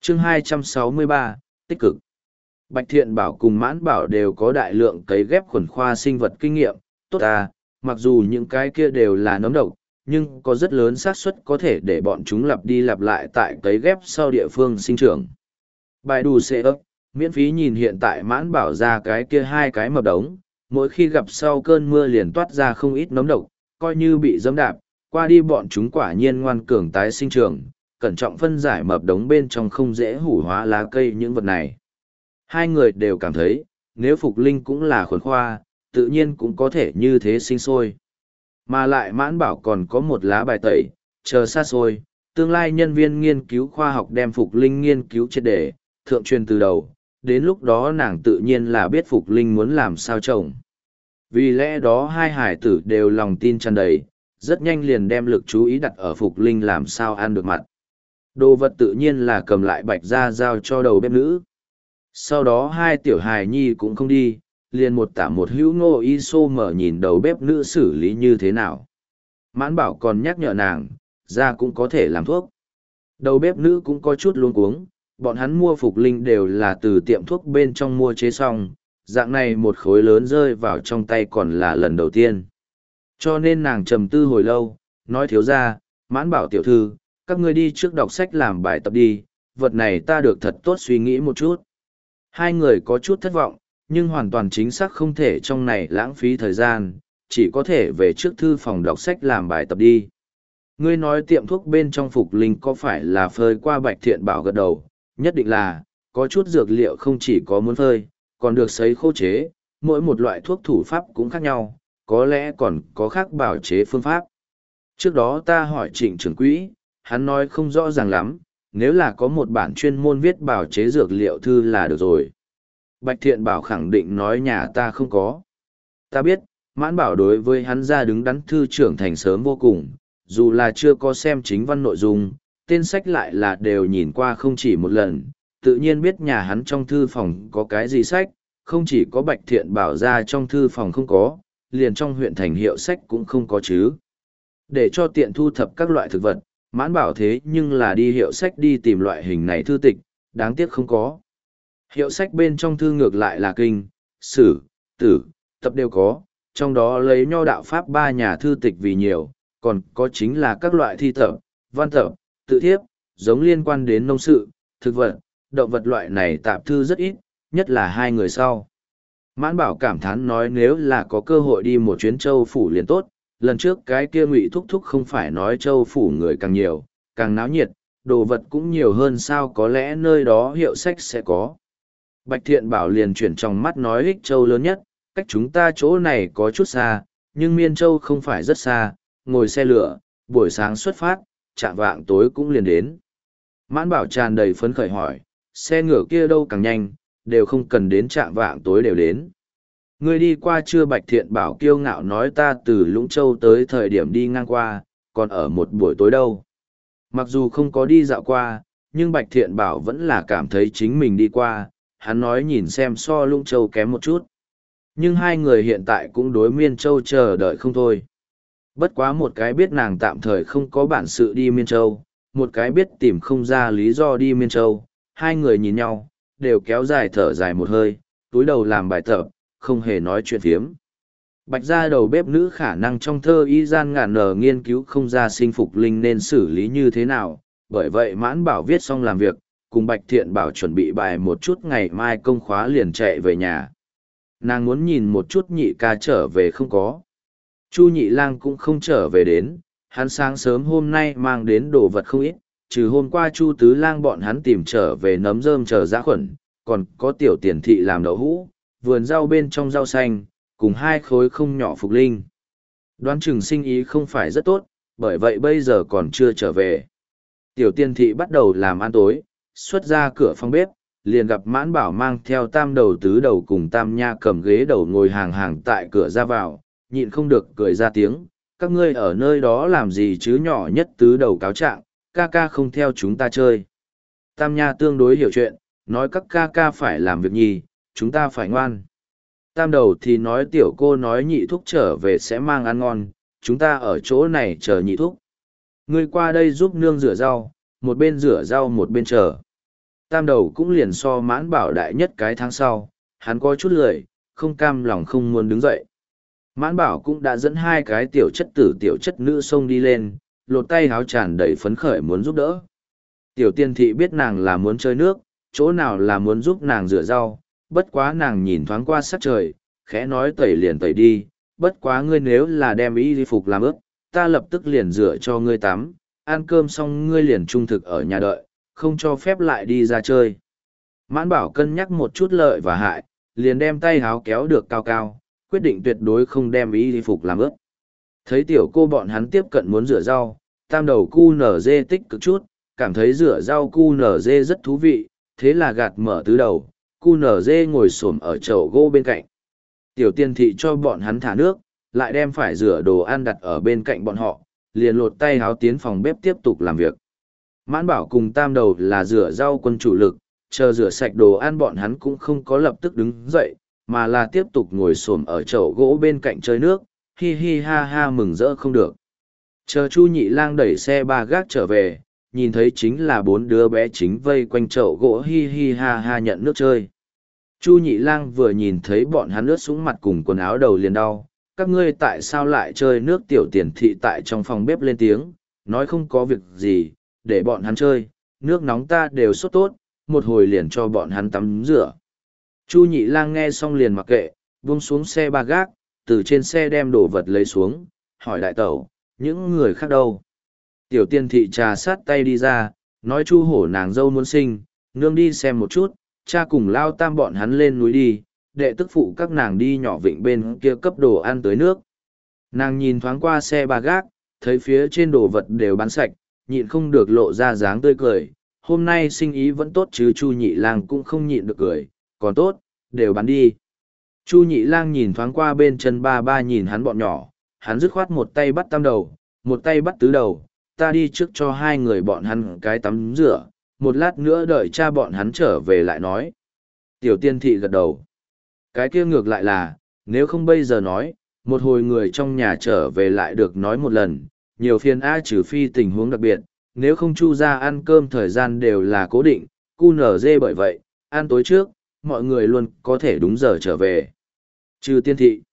Chương 263, tích cực. Bạch Thiện Bảo cùng Mãn Bảo đều có đại lượng cấy ghép khuẩn khoa sinh vật kinh nghiệm, tốt à, mặc dù những cái kia đều là nấm độc, nhưng có rất lớn xác suất có thể để bọn chúng lặp đi lặp lại tại cấy ghép sau địa phương sinh trưởng. Bài đù xệ ấp, miễn phí nhìn hiện tại Mãn Bảo ra cái kia hai cái mập đống, mỗi khi gặp sau cơn mưa liền toát ra không ít nấm độc, coi như bị dẫm đạp, qua đi bọn chúng quả nhiên ngoan cường tái sinh trưởng, cẩn trọng phân giải mập đống bên trong không dễ hủ hóa lá cây những vật này. Hai người đều cảm thấy, nếu Phục Linh cũng là khuẩn khoa, tự nhiên cũng có thể như thế sinh sôi. Mà lại Mãn Bảo còn có một lá bài tẩy, chờ xa xôi, tương lai nhân viên nghiên cứu khoa học đem Phục Linh nghiên cứu triệt để, thượng truyền từ đầu, đến lúc đó nàng tự nhiên là biết Phục Linh muốn làm sao trồng. Vì lẽ đó hai hải tử đều lòng tin tràn đầy, rất nhanh liền đem lực chú ý đặt ở Phục Linh làm sao ăn được mặt. Đồ vật tự nhiên là cầm lại Bạch Gia giao cho đầu bếp nữ. Sau đó hai tiểu hài nhi cũng không đi, liền một tả một hữu Ngô Y Sô mở nhìn đầu bếp nữ xử lý như thế nào. Mãn Bảo còn nhắc nhở nàng, ra cũng có thể làm thuốc. Đầu bếp nữ cũng có chút luống cuống, bọn hắn mua Phục Linh đều là từ tiệm thuốc bên trong mua chế xong, dạng này một khối lớn rơi vào trong tay còn là lần đầu tiên. Cho nên nàng trầm tư hồi lâu, nói thiếu ra, Mãn Bảo tiểu thư, các ngươi đi trước đọc sách làm bài tập đi, vật này ta được thật tốt suy nghĩ một chút. Hai người có chút thất vọng, nhưng hoàn toàn chính xác không thể trong này lãng phí thời gian, chỉ có thể về trước thư phòng đọc sách làm bài tập đi. Ngươi nói tiệm thuốc bên trong Phục Linh có phải là phơi qua Bạch Thiện Bảo gật đầu, nhất định là, có chút dược liệu không chỉ có muốn phơi, còn được sấy khô chế, mỗi một loại thuốc thủ pháp cũng khác nhau, có lẽ còn có khác bảo chế phương pháp. Trước đó ta hỏi Trịnh trưởng quỹ, hắn nói không rõ ràng lắm, nếu là có một bản chuyên môn viết bảo chế dược liệu thư là được rồi. Bạch Thiện Bảo khẳng định nói nhà ta không có. Ta biết, Mãn Bảo đối với hắn ra đứng đắn thư trưởng thành sớm vô cùng, dù là chưa có xem chính văn nội dung, tên sách lại là đều nhìn qua không chỉ một lần, tự nhiên biết nhà hắn trong thư phòng có cái gì sách, không chỉ có Bạch Thiện Bảo ra trong thư phòng không có, liền trong huyện thành hiệu sách cũng không có chứ. Để cho tiện thu thập các loại thực vật, Mãn Bảo thế nhưng là đi hiệu sách đi tìm loại hình này thư tịch, đáng tiếc không có. Hiệu sách bên trong thư ngược lại là kinh, sử, tử, tập đều có, trong đó lấy nho đạo pháp ba nhà thư tịch vì nhiều, còn có chính là các loại thi tập, văn tập, tự thiếp, giống liên quan đến nông sự, thực vật, động vật loại này tạp thư rất ít, nhất là hai người sau. Mãn Bảo cảm thán nói nếu là có cơ hội đi một chuyến châu phủ liền tốt, lần trước cái kia Ngụy thúc thúc không phải nói châu phủ người càng nhiều, càng náo nhiệt, đồ vật cũng nhiều hơn sao có lẽ nơi đó hiệu sách sẽ có. Bạch Thiện Bảo liền chuyển trong mắt nói Ích Châu lớn nhất, cách chúng ta chỗ này có chút xa, nhưng Miên Châu không phải rất xa, ngồi xe lửa, buổi sáng xuất phát, chạm vạng tối cũng liền đến. Mãn Bảo tràn đầy phấn khởi hỏi, xe ngựa kia đâu càng nhanh, đều không cần đến chạm vạng tối đều đến. Ngươi đi qua chưa? Bạch Thiện Bảo kiêu ngạo nói ta từ Lũng Châu tới thời điểm đi ngang qua, còn ở một buổi tối đâu. Mặc dù không có đi dạo qua, nhưng Bạch Thiện Bảo vẫn là cảm thấy chính mình đi qua, hắn nói nhìn xem so Lũng Châu kém một chút. Nhưng hai người hiện tại cũng đối Miên Châu chờ đợi không thôi. Bất quá một cái biết nàng tạm thời không có bản sự đi Miên Châu, một cái biết tìm không ra lý do đi Miên Châu, hai người nhìn nhau, đều kéo dài thở dài một hơi, túi đầu làm bài tập, không hề nói chuyện phiếm. Bạch Gia đầu bếp nữ khả năng trong thơ y gian ngàn nở nghiên cứu không ra sinh Phục Linh nên xử lý như thế nào, bởi vậy Mãn Bảo viết xong làm việc, cùng Bạch Thiện Bảo chuẩn bị bài một chút ngày mai công khóa liền chạy về nhà. Nàng muốn nhìn một chút nhị ca trở về không có. Chu Nhị Lang cũng không trở về đến, hắn sáng sớm hôm nay mang đến đồ vật không ít, trừ hôm qua Chu Tứ Lang bọn hắn tìm trở về nấm rơm chờ giã khuẩn, còn có tiểu tiền thị làm đậu hũ, vườn rau bên trong rau xanh, cùng hai khối không nhỏ Phục Linh. Đoán chừng sinh ý không phải rất tốt, bởi vậy bây giờ còn chưa trở về. Tiểu tiền thị bắt đầu làm ăn tối, xuất ra cửa phòng bếp, liền gặp Mãn Bảo mang theo tam đầu tứ đầu cùng tam nha cầm ghế đầu ngồi hàng hàng tại cửa ra vào, nhịn không được cười ra tiếng, các ngươi ở nơi đó làm gì chứ? Nhỏ nhất tứ đầu cáo trạng, ca ca không theo chúng ta chơi. Tam nha tương đối hiểu chuyện, nói các ca ca phải làm việc nhì, chúng ta phải ngoan. Tam đầu thì nói tiểu cô nói nhị thúc trở về sẽ mang ăn ngon, chúng ta ở chỗ này chờ nhị thúc. Ngươi qua đây giúp nương rửa rau, một bên rửa rau một bên chờ. Tam đầu cũng liền so mãn bảo đại nhất cái tháng sau, hắn có chút lười, không cam lòng không muốn đứng dậy. Mãn bảo cũng đã dẫn hai cái tiểu chất tử tiểu chất nữ xông đi lên, lột tay háo tràn đầy phấn khởi muốn giúp đỡ. Tiểu tiên thị biết nàng là muốn chơi nước, chỗ nào là muốn giúp nàng rửa rau, bất quá nàng nhìn thoáng qua sắc trời, khẽ nói tẩy liền tẩy đi, bất quá ngươi nếu là đem y phục làm ướt, ta lập tức liền rửa cho ngươi tắm, ăn cơm xong ngươi liền trung thực ở nhà đợi, không cho phép lại đi ra chơi. Mãn bảo cân nhắc một chút lợi và hại, liền đem tay háo kéo được cao cao, quyết định tuyệt đối không đem y phục làm ướt. Thấy tiểu cô bọn hắn tiếp cận muốn rửa rau, tam đầu cu nở dê tích cực chút, cảm thấy rửa rau cu nở dê rất thú vị, thế là gạt mở tứ đầu, cu nở dê ngồi xổm ở chậu gỗ bên cạnh. Tiểu tiên thị cho bọn hắn thả nước, lại đem phải rửa đồ ăn đặt ở bên cạnh bọn họ, liền lột tay háo tiến phòng bếp tiếp tục làm việc. Mãn bảo cùng tam đầu là rửa rau quân chủ lực, chờ rửa sạch đồ ăn bọn hắn cũng không có lập tức đứng dậy, mà là tiếp tục ngồi xổm ở chậu gỗ bên cạnh chơi nước, hi hi ha ha mừng rỡ không được. Chờ Chu Nhị Lang đẩy xe ba gác trở về, nhìn thấy chính là bốn đứa bé chính vây quanh chậu gỗ hi hi ha ha nhận nước chơi. Chu Nhị Lang vừa nhìn thấy bọn hắn ướt sũng mặt cùng quần áo đầu liền đau, các ngươi tại sao lại chơi nước? Tiểu tiền thị tại trong phòng bếp lên tiếng, nói không có việc gì, để bọn hắn chơi, nước nóng ta đều sốt tốt, một hồi liền cho bọn hắn tắm rửa. Chu Nhị Lang nghe xong liền mặc kệ, buông xuống xe ba gác, từ trên xe đem đồ vật lấy xuống, hỏi đại tẩu, những người khác đâu? Tiểu tiên thị trà sát tay đi ra, nói Chu hổ nàng dâu muốn sinh, nương đi xem một chút, cha cùng lao tam bọn hắn lên núi đi, đệ tức phụ các nàng đi nhỏ vịnh bên kia cấp đồ ăn tới nước. Nàng nhìn thoáng qua xe ba gác, thấy phía trên đồ vật đều bán sạch, nhịn không được lộ ra dáng tươi cười. Hôm nay sinh ý vẫn tốt chứ? Chu Nhị Lang cũng không nhịn được cười, còn tốt, đều bán đi. Chu Nhị Lang nhìn thoáng qua bên chân ba ba nhìn hắn bọn nhỏ, hắn dứt khoát một tay bắt tam đầu, một tay bắt tứ đầu, ta đi trước cho hai người bọn hắn cái tắm rửa, một lát nữa đợi cha bọn hắn trở về lại nói. Tiểu tiên thị gật đầu. Cái kia ngược lại là, nếu không bây giờ nói, một hồi người trong nhà trở về lại được nói một lần, nhiều phiền trừ phi tình huống đặc biệt, nếu không Chu ra ăn cơm thời gian đều là cố định, cu nở dê bởi vậy, ăn tối trước, mọi người luôn có thể đúng giờ trở về. Trừ tiên thị.